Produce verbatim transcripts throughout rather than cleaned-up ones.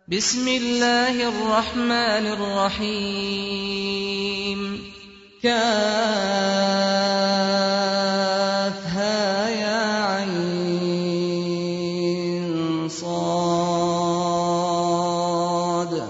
بسم الله الرحمن الرحيم كافها يا عين صاد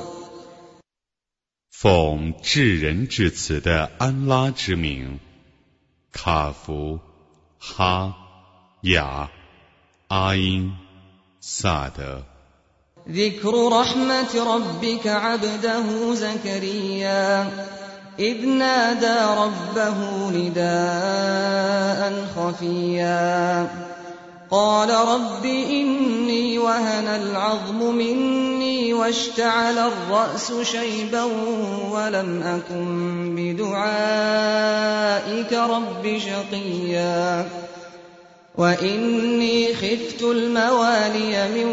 奉至仁至慈的安拉之名，卡夫、哈、雅、阿因、萨德。 ذكر رحمة ربك عبده زكريا إذ نادى ربه نداء خفيا قال رب إني وهن العظم مني واشتعل الرأس شيبا ولم أكن بدعائك رب شقيا وإني خفت الموالي من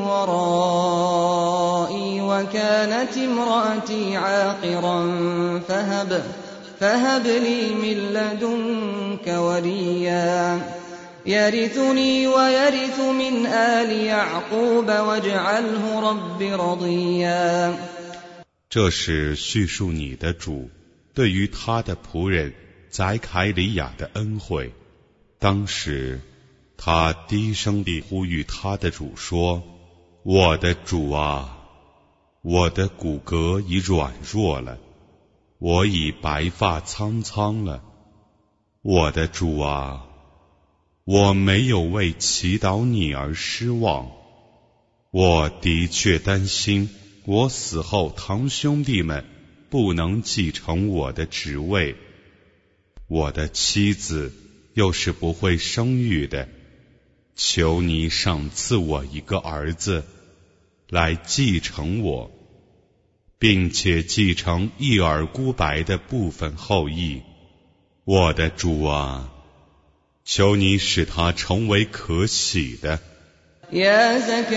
ورائي وكانت امرأتي عاقرا فهب, فهب لي من لدنك وليا يرثني ويرث من آل يعقوب واجعله رب رضيا 这是叙述你的主对于他的仆人宰凯里亚的恩惠。当时他低声地呼吁他的主说：我的主啊，我的骨骼已软弱了，我已白发苍苍了。我的主啊，我没有为祈祷你而失望。我的确担心我死后堂兄弟们不能继承我的职位，我的妻子又是不会生育的，求你赏赐我一个儿子来继承我，并且继承一耳孤白的部分后裔。我的主啊，求你使他成为可喜的。 يا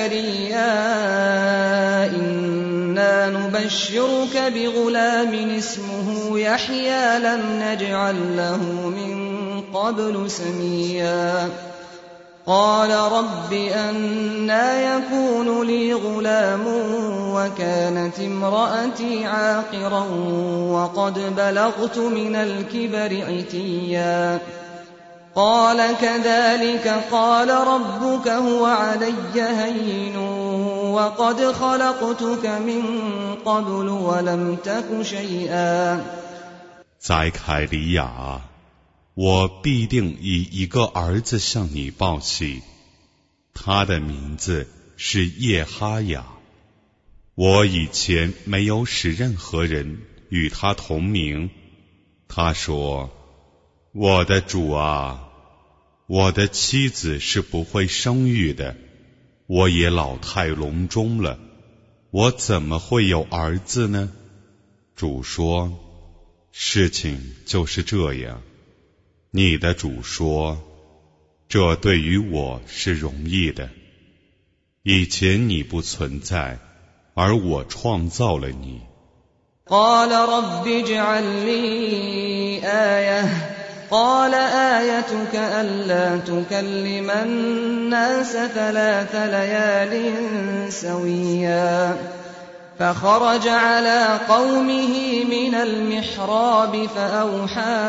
زكريا إنا نبشرك بغلام اسمه يحيى لم نجعل له من قبل سميا قال رب أنى يكون لي غلام وكانت امرأتي عاقرا وقد بلغت من الكبر عتيا قال كذلك قال ربك هو علي هين وقد خلقتك من قبل ولم تك شيئا 宰凯里亚，我必定以一个儿子向你报喜，他的名字是叶哈雅。我以前没有使任何人与他同名。他说：我的主啊，我的妻子是不会生育的，我也老态龙钟了，我怎么会有儿子呢？主说：事情就是这样。你的主说：这对于我是容易的，以前你不存在，而我创造了你。 قال رب اجعل لي آية قال آيتك ألا تكلم الناس ثلاث ليال سويا فخرج على قومه من المحراب فأوحى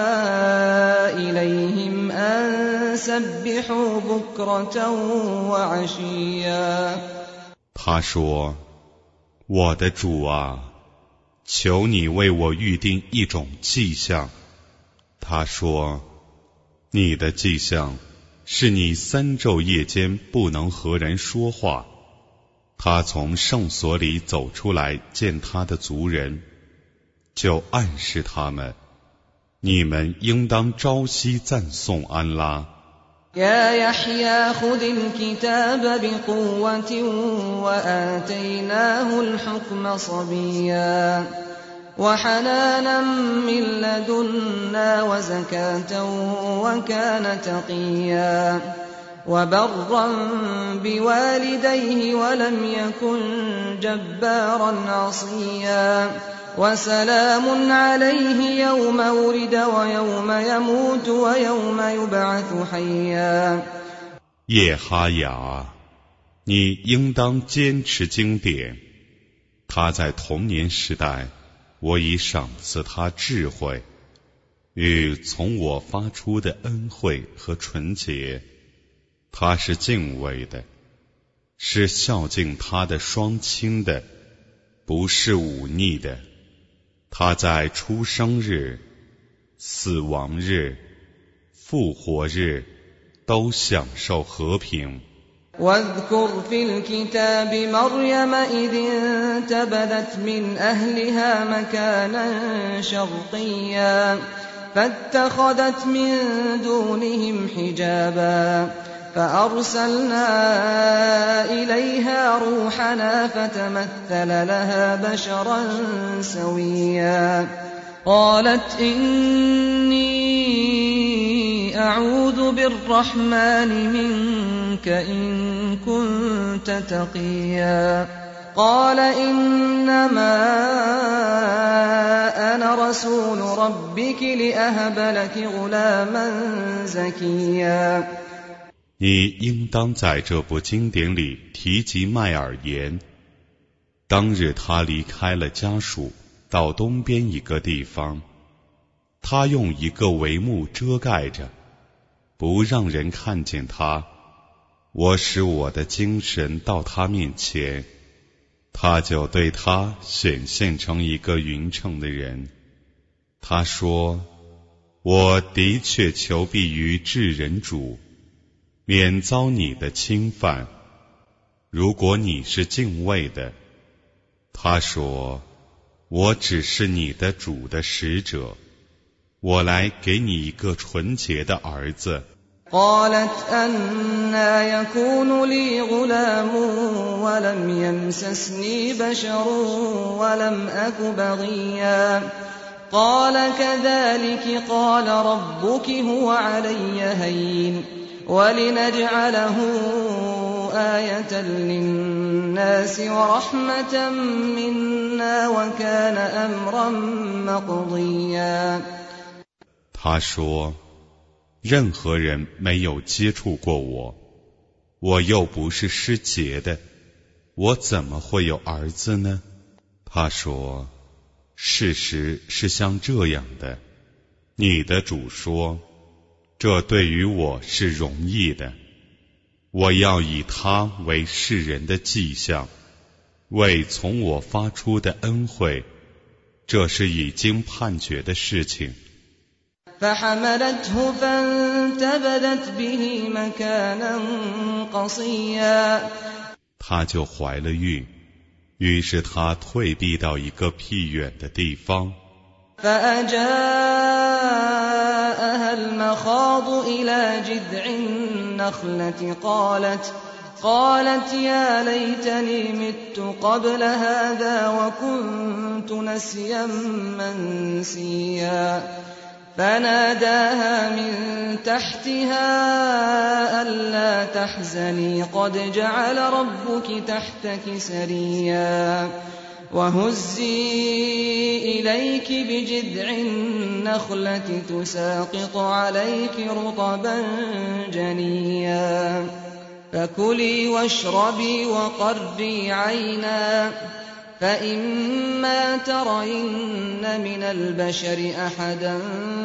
إليهم أن سبحوا بكرة وعشيا 他说：我的主啊，求你为我预定一种迹象。他说：你的迹象是你三昼夜间不能和人说话。他从圣所里走出来见他的族人，就暗示他们：你们应当朝夕赞颂安拉。 يا يحيى خذ الكتاب بقوة وآتيناه الحكم صبيا وحنانا من لدنا وزكاة وكان تقيا وبرا بوالديه ولم يكن جبارا عصيا وسلام عليه يوم ولد ويوم يموت ويوم يبعث حيا 叶哈雅，你应当坚持经典， 他在童年时代，我已赏赐他智慧，与从我发出的恩惠和纯洁。他是敬畏的，是孝敬他的双亲的，不是忤逆的。他在出生日、死亡日、复活日都享受和平。 واذكر في الكتاب مريم إذ انتبذت من أهلها مكانا شرقيا فاتخذت من دونهم حجابا فأرسلنا إليها روحنا فتمثل لها بشرا سويا قالت إني أعوذ بالرحمن منك إن كنت تقيا قال إنما أنا رسول ربك لأهب لك غلاما زكيا。 你应当在这部经典里提及麦尔言。当日他离开了家属，到东边一个地方，他用一个帷幕遮盖着，不让人看见他。我使我的精神到他面前，他就对他显现成一个匀称的人。他说：我的确求必于至人主，免遭你的侵犯。如果你是敬畏的。他说：我只是你的主的使者，我来给你一个纯洁的儿子。 قالت أنى يكون لي غلام ولم يمسسني بشر ولم أك بغيا قال كذلك قال ربك هو علي هين ولنجعله آية للناس ورحمة منا وكان أمرا مقضيا。 他说：任何人没有接触过我，我又不是失节的，我怎么会有儿子呢？他说：事实是像这样的，你的主说，这对于我是容易的，我要以他为世人的迹象，为从我发出的恩惠，这是已经判决的事情。 فحملته فانتبذت به مكانا قصيا 她就怀了孕，于是她退避到一个僻远的地方。 فأجاءها المخاض إلى جذع النخلة قالت قالت يا ليتني مت قبل هذا وكنت نسيا منسيا فناداها من تحتها ألا تحزني قد جعل ربك تحتك سريا وهزي إليك بجذع النخلة تساقط عليك رطبا جنيا فكلي واشربي وقري عينا فإما ترين من البشر أحدا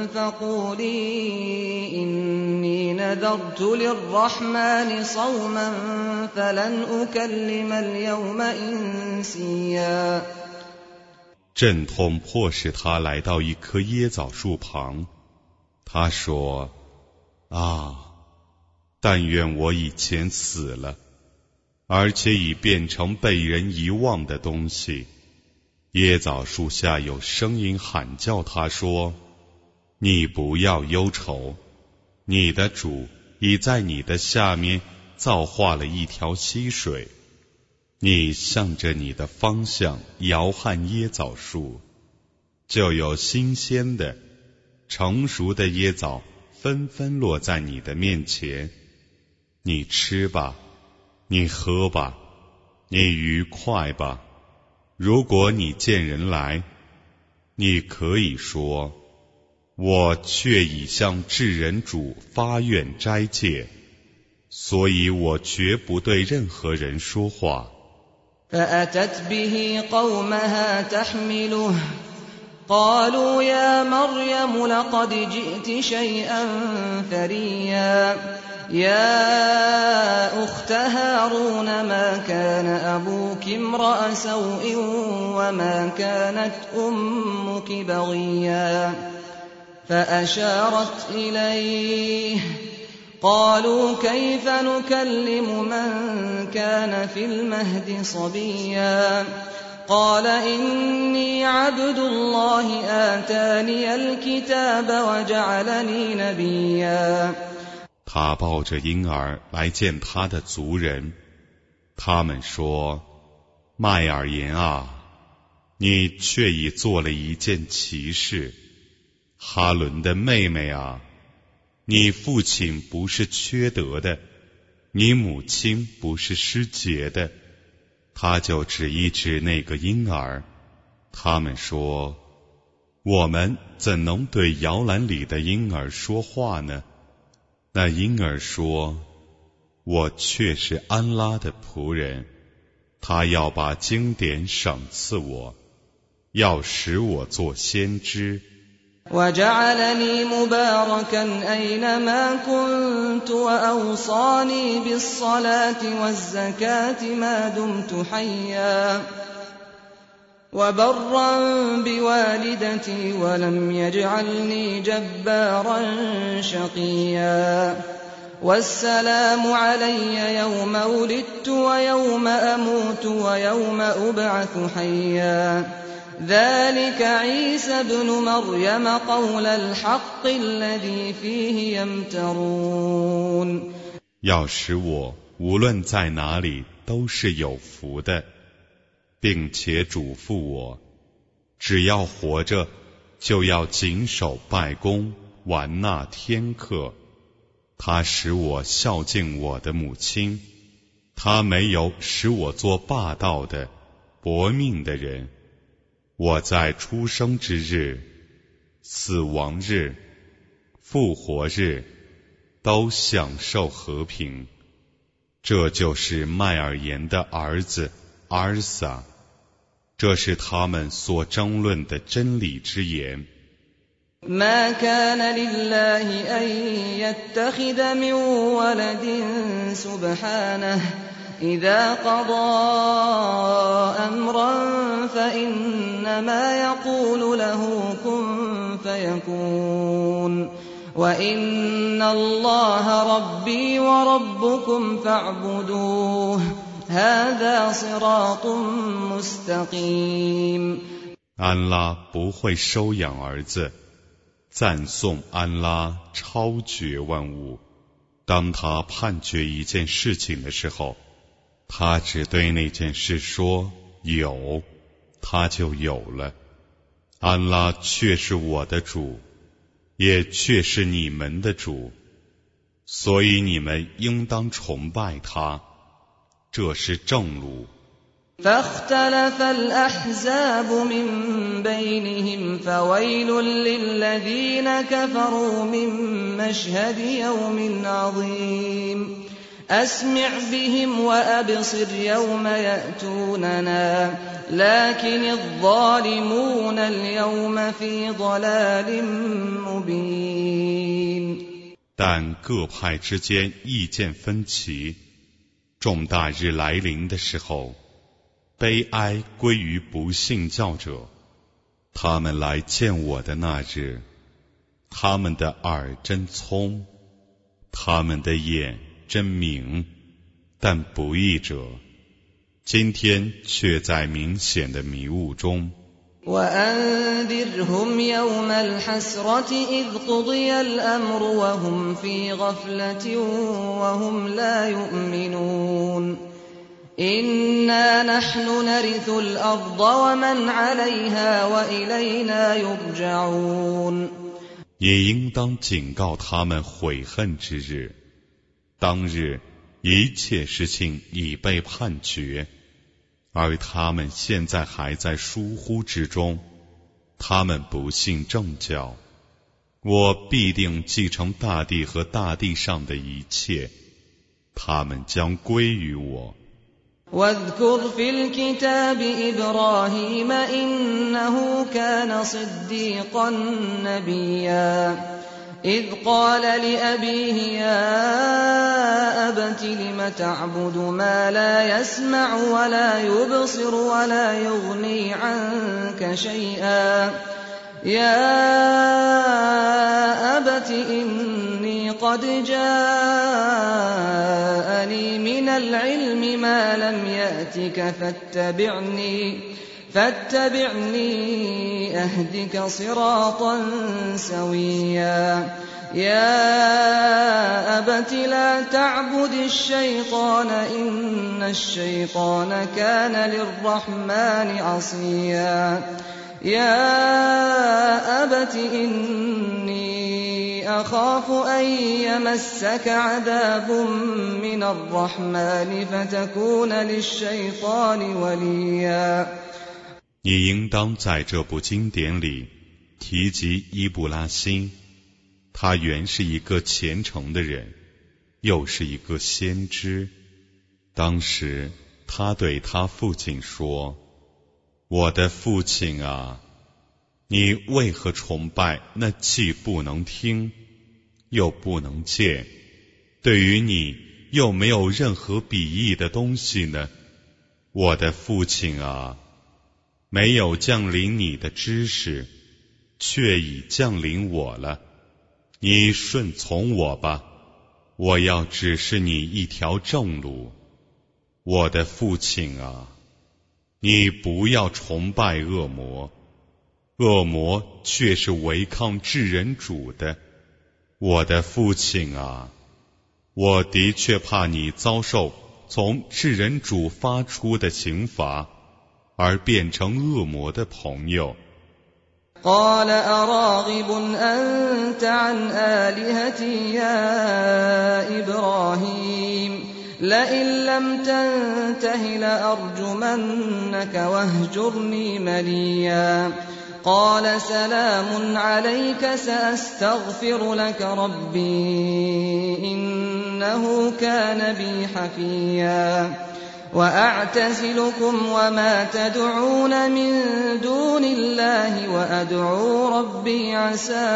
فقولي إني نذرت للرحمن صوما فلن أكلم اليوم إنسيا。 阵痛迫使他来到一棵椰枣树旁，他说：啊，但愿我以前死了，而且已变成被人遗忘的东西。椰枣树下有声音喊叫他说：你不要忧愁，你的主已在你的下面造化了一条溪水，你向着你的方向摇撼椰枣树，就有新鲜的成熟的椰枣纷纷落在你的面前，你吃吧，你喝吧，你愉快吧。如果你见人来，你可以说：我却已向至人主发愿斋戒，所以我绝不对任何人说话。 فأتت به قومها تحمله قالوا يا مريم لقد جئت شيئا فريا يا أخت هارون ما كان أبوك امرأ سوء وما كانت أمك بغيا فأشارت إليه قالوا كيف نكلم من كان في المهد صبيا قال إني عبد الله آتاني الكتاب وجعلني نبيا 他抱着婴儿来见他的族人，他们说：麦尔言啊，你却已做了一件奇事。哈伦的妹妹啊，你父亲不是缺德的，你母亲不是失节的。他就指一指那个婴儿，他们说：我们怎能对摇篮里的婴儿说话呢？那婴儿说：我却是安拉的仆人，他要把经典赏赐我，要使我做先知。 وجعلني مباركا أينما كنت وأوصاني بالصلاة والزكاة ما دمت حيا وبرا بوالدتي ولم يجعلني جبارا شقيا والسلام علي يوم ولدت ويوم أموت ويوم أبعث حيا ذلك عيسى ابن مريم قول الحق الذي فيه يمترون 要使我无论在哪里都是有福的，并且嘱咐我，只要活着就要谨守拜功，完纳天课。他使我孝敬我的母亲，他没有使我做霸道的薄命的人。我在出生之日、死亡日、复活日都享受和平。这就是麦尔言的儿子阿尔撒，这是他们所争论的真理之言。 ما كان لله أن يتخذ من ولد سبحانه إذا قضى أمرا فإنما يقول له كن فيكون وإن الله ربي وربكم فاعبدوه هذا صراط مستقيم 安拉不会收养儿子，赞颂安拉超绝万物。当他判决一件事情的时候，他只对那件事说有，他就有了。安拉却是我的主，也却是你们的主，所以你们应当崇拜他，这是正路。 فاختلف الأحزاب من بينهم فويل للذين كفروا من مشهد يوم عظيم أسمع بهم وأبصر يوم يأتوننا لكن الظالمون اليوم في ضلال مبين 但各派之间意见分歧，重大日来临的时候，悲哀归于不信教者。他们来见我的那日，他们的耳真聪，他们的眼真明，但不义者今天却在明显的迷雾中。 وأنذرهم يوم الحسرة إذ قضي الأمر وهم في غفلة وهم لا يؤمنون إنا نحن نرث الأرض ومن عليها وإلينا يرجعون 也应当警告他们悔恨之日，当日一切事情已被判决，而他们现在还在疏忽之中，他们不信正教。我必定继承大地和大地上的一切，他们将归于我。 واذكر في الكتاب إبراهيم إنه كان صديقا نبيا إذ قال لأبيه يا أبت لم تعبد ما لا يسمع ولا يبصر ولا يغني عنك شيئا يا أبت إني قد جاءني من العلم ما لم يأتك فاتبعني فاتبعني أهدك صراطا سويا يا أبت لا تعبد الشيطان إن الشيطان كان للرحمن عصيا يا أبت إني أخاف أن يمسك عذاب من الرحمن فتكون للشيطان وليا。 你应当在这部经典里提及伊布拉欣，他原是一个虔诚的人，又是一个先知。当时他对他父亲说：“我的父亲啊，你为何崇拜那既不能听，又不能见，对于你又没有任何裨益的东西呢？我的父亲啊，没有降临你的知识，却已降临我了。你顺从我吧，我要指示你一条正路。我的父亲啊，你不要崇拜恶魔，恶魔却是违抗至人主的。我的父亲啊，我的确怕你遭受从至人主发出的刑罚，而变成恶魔的朋友。 قال أراغب أنت عن آلهتي يا إبراهيم لئن لم تنته لأرجمنك واهجرني مليا قال سلام عليك سأستغفر لك ربي إنه كان بي حفيا وأعتزلكم وما تدعون من دون الله وأدعو ربي عسى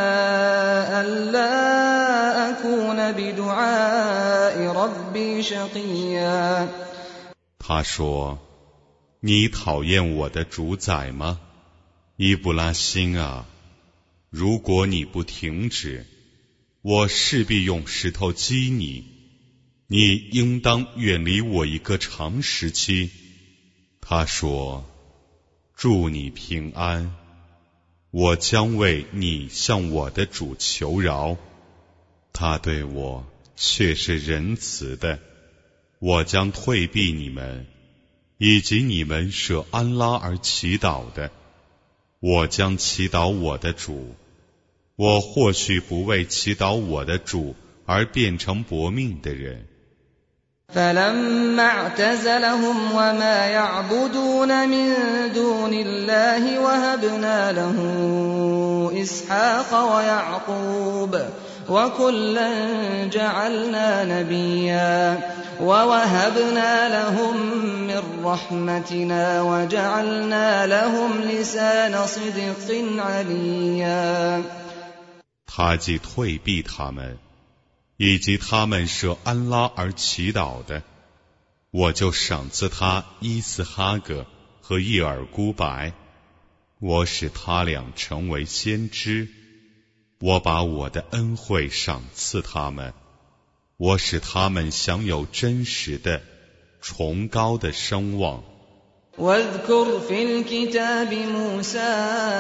ألا أكون بدعاء ربي شقيا。 他说：“你讨厌我的主宰吗？伊布拉欣啊，如果你不停止，我势必用石头击你。你应当远离我一个长时期。”他说：“祝你平安，我将为你向我的主求饶，他对我却是仁慈的。我将退避你们，以及你们舍安拉而祈祷的。我将祈祷我的主，我或许不为祈祷我的主而变成薄命的人。” فلما اعتزلهم وما يعبدون من دون الله وهبنا له إسحاق ويعقوب وكلا جعلنا نبيا ووهبنا لهم من رحمتنا وجعلنا لهم لسان صدق عليا。 他既退避他们，以及他们舍安拉而祈祷的，我就赏赐他伊斯哈格和叶尔孤白，我使他俩成为先知，我把我的恩惠赏赐他们，我使他们享有真实的崇高的声望。 واذكر في الكتاب موسى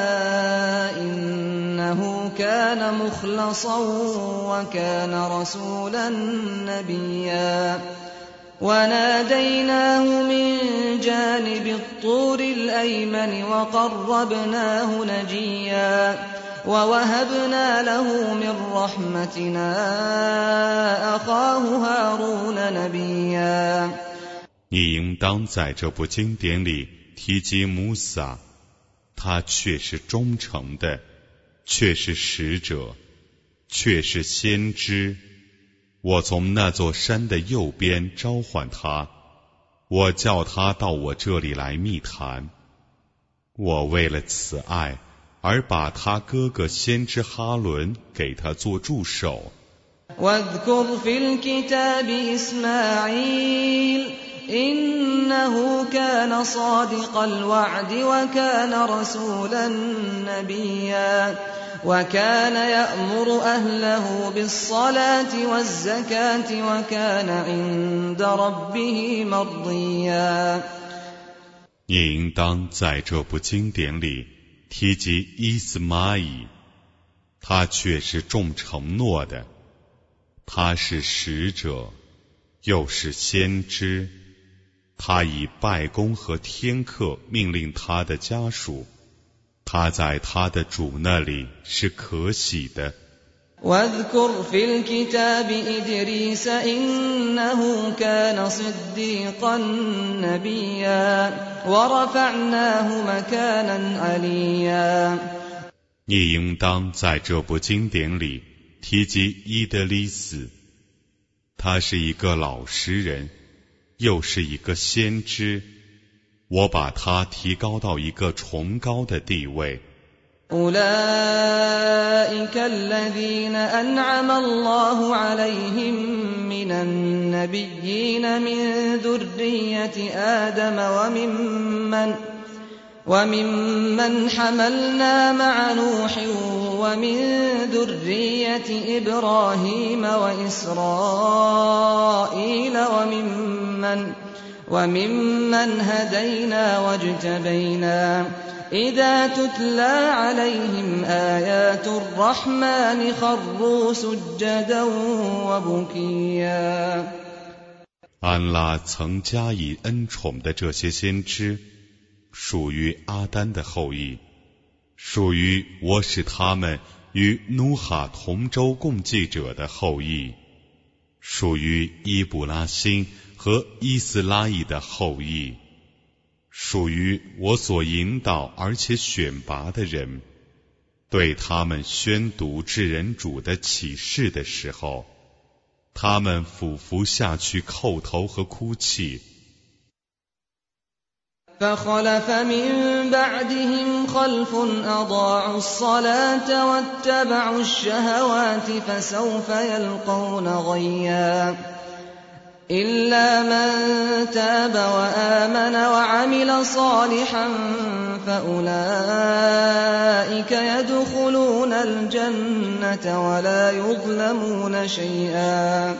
إنه كان مخلصا وكان رسولا نبيا وناديناه من جانب الطور الأيمن وقربناه نجيا ووهبنا له من رحمتنا أخاه هارون نبيا。 你应当在这部经典里提及穆萨，他却是忠诚的，却是使者，却是先知。我从那座山的右边召唤他， 我叫他到我这里来密谈。我为了此爱而把他哥哥先知哈伦给他做助手。 واذكر في الكتاب إسماعيل إنه كان صادق الوعد وكان رسولا نبيا وكان يأمر أهله بالصلاة والزكاة وكان عند ربه مرضيا。 你应当在这部经典里提及伊斯玛仪，他却是重承诺的，他是使者，又是先知，他以拜功和天课命令他的家属，他在他的主那里是可喜的。 واذكر في الكتاب إدريس إنه كان صديقا نبيا ورفعناه مكانا عليا。 你应当在这部经典里提及伊德利斯，他是一个老实人，又是一个先知，我把他提高到一个崇高的地位。 أولئك الذين أنعم الله عليهم من النبيين من ذرية آدم وممن وممن حملنا مع نوح ومن ذرية إبراهيم وإسرائيل وممن وممن هدينا واجتبينا إذا تتلى عليهم آيات الرحمن خروا سجدا وبكيا。 安拉曾加以恩宠的这些先知，属于阿丹的后裔，属于我使他们与努哈同舟共济者的后裔，属于伊卜拉欣和伊斯拉伊的后裔，属于我所引导而且选拔的人。对他们宣读至人主的启示的时候，他们俯伏下去叩头和哭泣。 فخلف من بعدهم خلف أضاعوا الصلاة واتبعوا الشهوات فسوف يلقون غيا إلا من تاب وآمن وعمل صالحا فأولئك يدخلون الجنة ولا يظلمون شيئا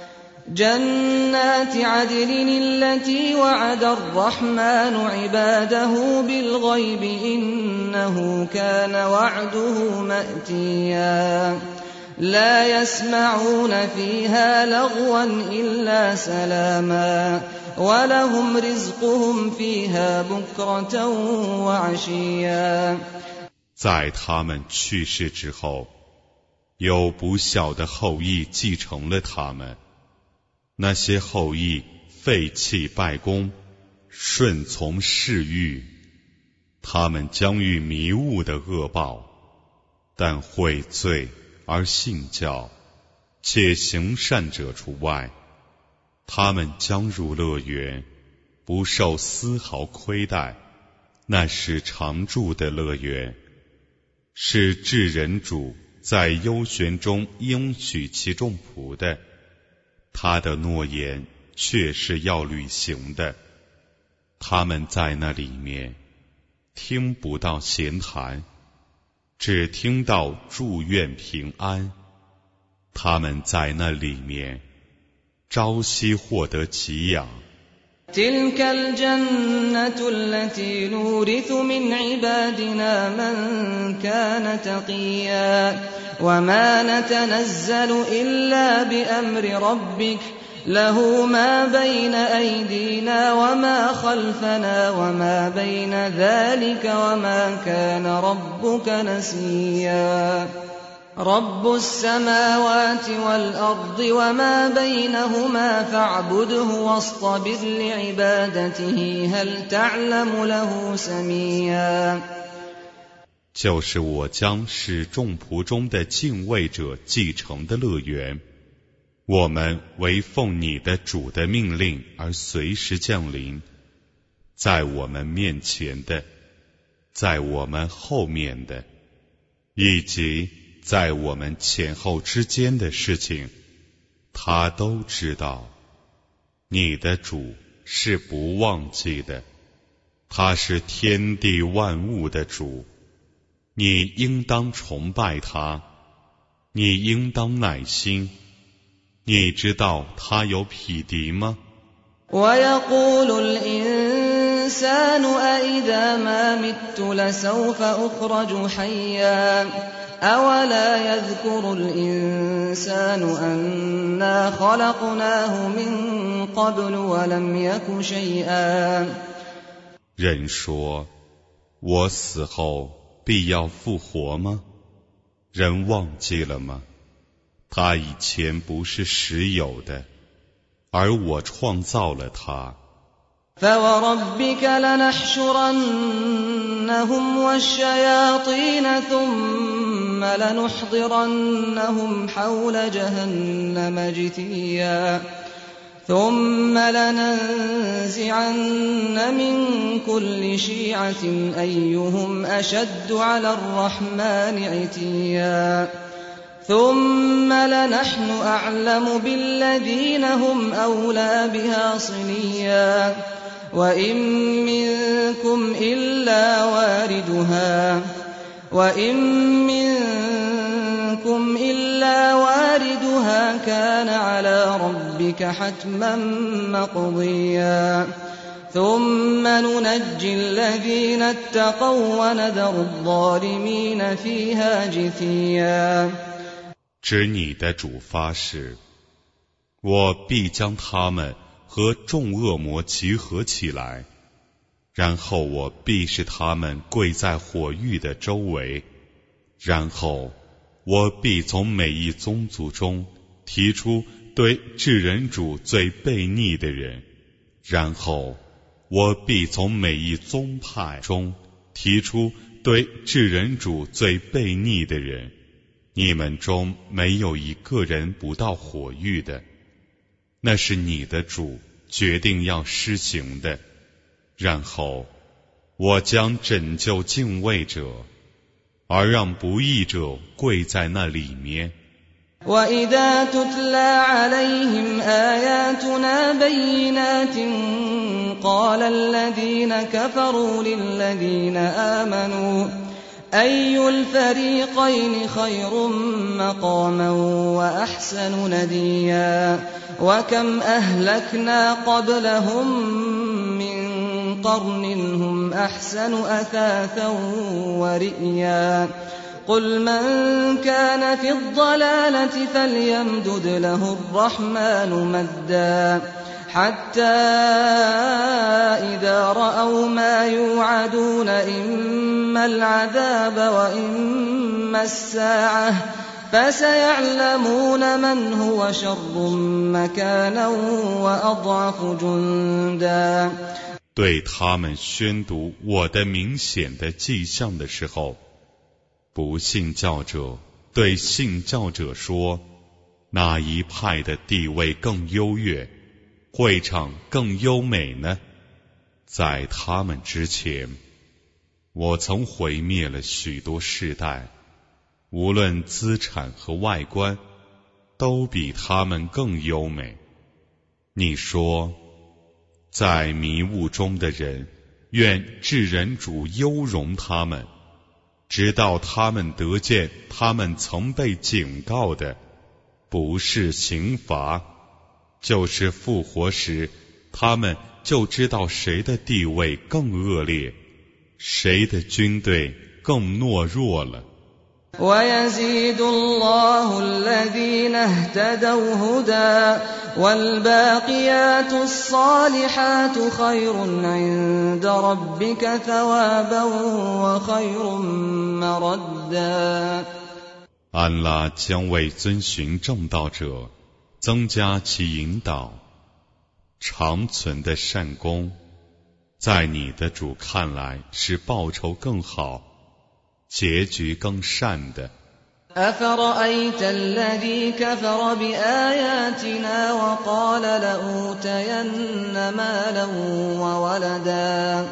جنات عدن التي وعد الرحمن عباده بالغيب إنه كان وعده مأتيا لا يسمعون فيها لغوا إلا سلاما ولهم رزقهم فيها بكرة وعشيا。 在他们去世之后，有不孝的后裔继承了他们，那些后裔废弃拜功，顺从嗜欲，他们将遇迷雾的恶报，但悔罪而信教且行善者除外，他们将入乐园，不受丝毫亏待，那是常住的乐园，是至人主在幽玄中应许其众仆的，他的诺言却是要履行的。他们在那里面听不到闲谈，只听到祝愿平安。他们在那里面朝夕获得给养。 تلك الجنة التي نورث من عبادنا من كان تقيا وما نتنزل إلا بأمر ربك له ما بين أيدينا وما خلفنا وما بين ذلك وما كان ربك نسيا رب السماوات والأرض وما بينهما فاعبده واصطبر لعبادته هل تعلم له سميا。 就是我将使众仆中的敬畏者继承的乐园， 我们为奉你的主的命令而随时降临，在我们面前的，在我们后面的，以及在我们前后之间的事情，他都知道。你的主是不忘记的，他是天地万物的主，你应当崇拜他，你应当耐心。你知道他有匹敌吗？ ويقول الإنسان أإذا ما مت لسوف أخرج حيا أولا يذكر الإنسان أنا خلقناه من قبل ولم يك شيئا 人说，我死后必要复活吗？人忘记了吗？他以前不是实有的，而我创造了他。 فوربك لنحشرنهم والشياطين ثم لنحضرنهم حول جهنم جثيا ثم لننزعن من كل شيعة أيهم أشد على الرحمن عتيا ثم لنحن أعلم بالذين هم أولى بها صليا وإن منكم إلا واردها وإن منكم إلا واردها كان على ربك حتما مقضيا ثم ننجي الذين اتقوا ونذر الظالمين فيها جثيا 指你的主发誓，我必将他们和众恶魔集合起来，然后我必使他们跪在火狱的周围，然后我必从每一宗族中提出对至人主最悖逆的人，然后我必从每一宗派中提出对至人主最悖逆的人。你们中没有一个人不到火狱的，那是你的主决定要施行的。然后我将拯救敬畏者，而让不义者跪在那里面。 وَإِذَا تُتْلَى عَلَيْهِمْ آيَاتُنَا بَيِّنَاتٍ قَالَ الَّذِينَ كَفَرُوا لِلَّذِينَ آمَنُوا أَيُّ الْفَرِيقَيْنِ خَيْرٌ مَّقَامًا وَأَحْسَنُ نَدِيًّا وَكَمْ أَهْلَكْنَا قَبْلَهُم مِّن قَرْنٍ هُمْ أَحْسَنُ أَثَاثًا وَرِئْيًا قُلْ مَن كَانَ فِي الضَّلَالَةِ فَلْيَمْدُدْ لَهُ الرَّحْمَٰنُ مَدًّا حَتَّىٰ إِذَا رَأَوْا مَا يُوعَدُونَ إِمَّا الْعَذَابَ وَإِمَّا السَّاعَةَ فَسَيَعْلَمُونَ مَنْ هُوَ شَرٌّ مَّكَانًا وَأَضْعَفُ جُندًا 对他们宣读我的明显的迹象的时候，不信教者对信教者说，哪一派的地位更优越，会场更优美呢？在他们之前，我曾毁灭了许多世代，无论资产和外观，都比他们更优美。你说，在迷雾中的人，愿至人主优容他们，直到他们得见他们曾被警告的，不是刑罚，就是复活时，他们就知道谁的地位更恶劣，谁的军队更懦弱了。 وَيَزِيدُ اللَّهُ الَّذِينَ اهْتَدَوْا هُدًى وَالْبَاقِيَاتُ الصَّالِحَاتُ خَيْرٌ عِندَ رَبِّكَ ثَوَابًا وَخَيْرٌ مَّرَدًّا 安拉将为遵循正道者增加其引导，长存的善功，在你的主看来是报酬更好，结局更善的。 أفرأيت الذي كفر بآياتنا وقال لأوتين مالا وولدا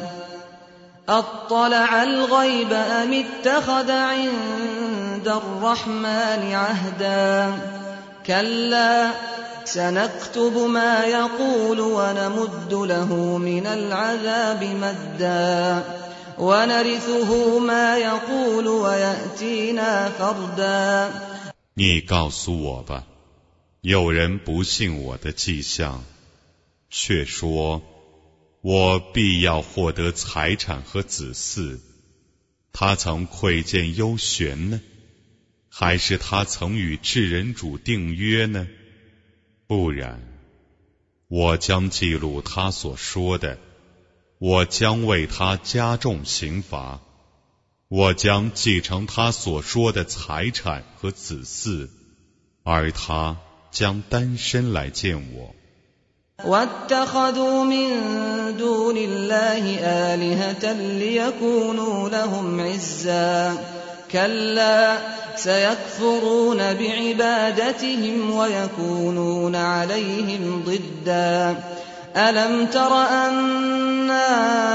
أطلع الغيب أم اتخذ عند الرحمن عهدا كلا سنكتب ما يقول ونمد له من العذاب مدا ونرثه ما يقول ويأتينا فردا。 你告诉我吧，有人不信我的迹象，却说我必要获得财产和子嗣，他曾窥见幽玄呢，还是他曾与至人主订约呢？不然，我将记录他所说的，我将为他加重刑罚，我将继承他所说的财产和子嗣，而他将单身来见我。 واتخذوا من دون الله آلهة ليكونوا لهم عزا كلا سيكفرون بعبادتهم ويكونون عليهم ضدا ألم تر أنا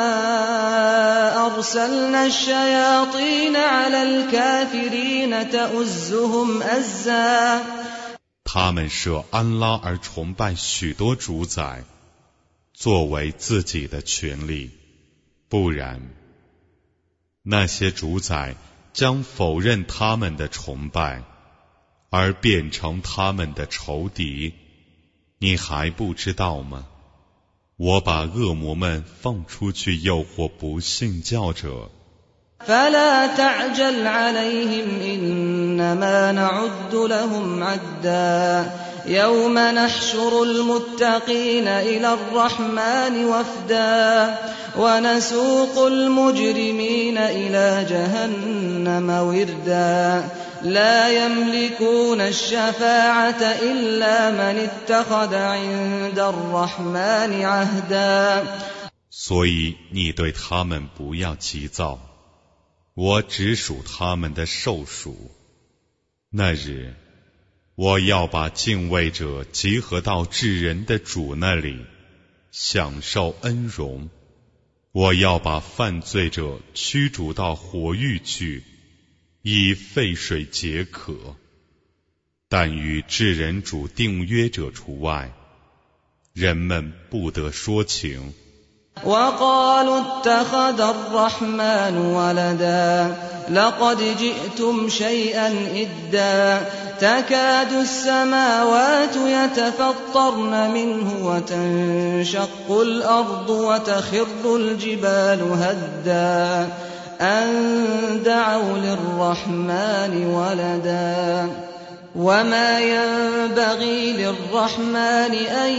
أرسلنا الشياطين على الكافرين تؤزهم أزا。 他们设安拉而崇拜许多主宰，作为自己的权利，不然，那些主宰将否认他们的崇拜，而变成他们的仇敌。你还不知道吗？我把恶魔们放出去诱惑不信教者。 فلا تعجل عليهم إنما نعد لهم عدا يوم نحشر المتقين إلى الرحمن وفدا ونسوق المجرمين إلى جهنم وردا لا يملكون الشفاعة إلا من اتخذ عند الرحمن عهدا。 所以你对他们不要急躁，我只属他们的受属。那日，我要把敬畏者集合到至人的主那里，享受恩荣。我要把犯罪者驱逐到火狱去，以沸水解渴。但与至人主订约者除外，人们不得说情。 وقالوا اتخذ الرحمن ولدا لقد جئتم شيئا إدا تكاد السماوات يتفطرن منه وتنشق الأرض وتخر الجبال هدا أن دعوا للرحمن ولدا وما ينبغي للرحمن أن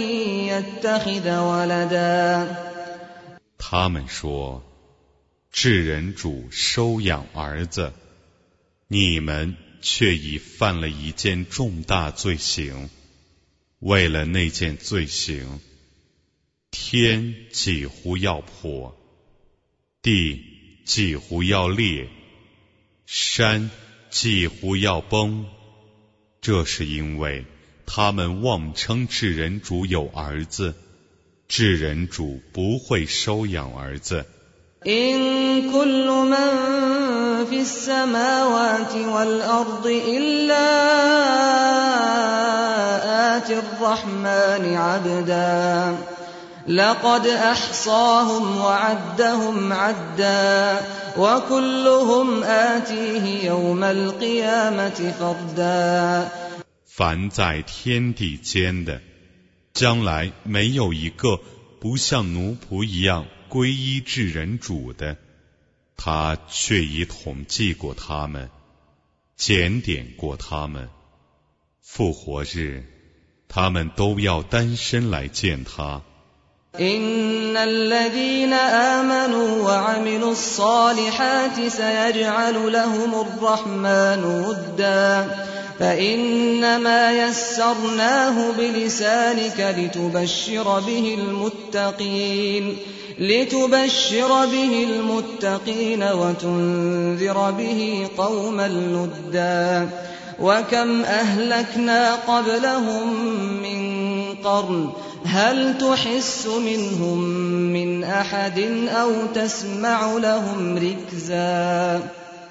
يتخذ ولدا。 他们说，至人主收养儿子，你们却已犯了一件重大罪行。为了那件罪行，天几乎要破，地几乎要裂，山几乎要崩。这是因为他们妄称至人主有儿子，至人主不会收养儿子。 إن كل من في السماوات والأرض إلا آتي الرحمن عبدا لقد أحصاهم وعدهم عدا وكلهم آتيه يوم القيامة فردا。 凡在天地间的，将来没有一个不像奴仆一样皈依至人主的，他却已统计过他们，检点过他们。复活日，他们都要单身来见他。 إن الذين آمنوا وعملوا الصالحات سيجعل لهم الرحمن ودا فإنما يسرناه بلسانك لتبشر به المتقين لتبشر به المتقين وتنذر به قوما لدا وكم أهلكنا قبلهم من قرن هل تحس منهم من أحد أو تسمع لهم ركزا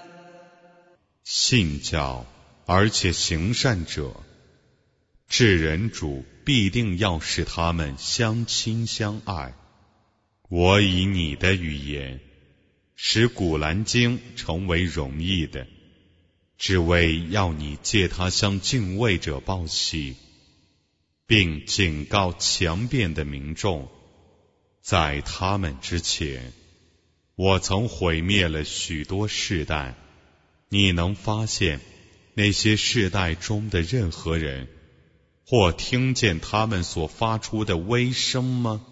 信教而且行善者，至人主必定要使他们相亲相爱。我以你的语言使古兰经成为容易的，只为要你借它向敬畏者报喜，并警告强辩的民众。在他们之前，我曾毁灭了许多世代，你能发现那些世代中的任何人，或听见他们所发出的微声吗？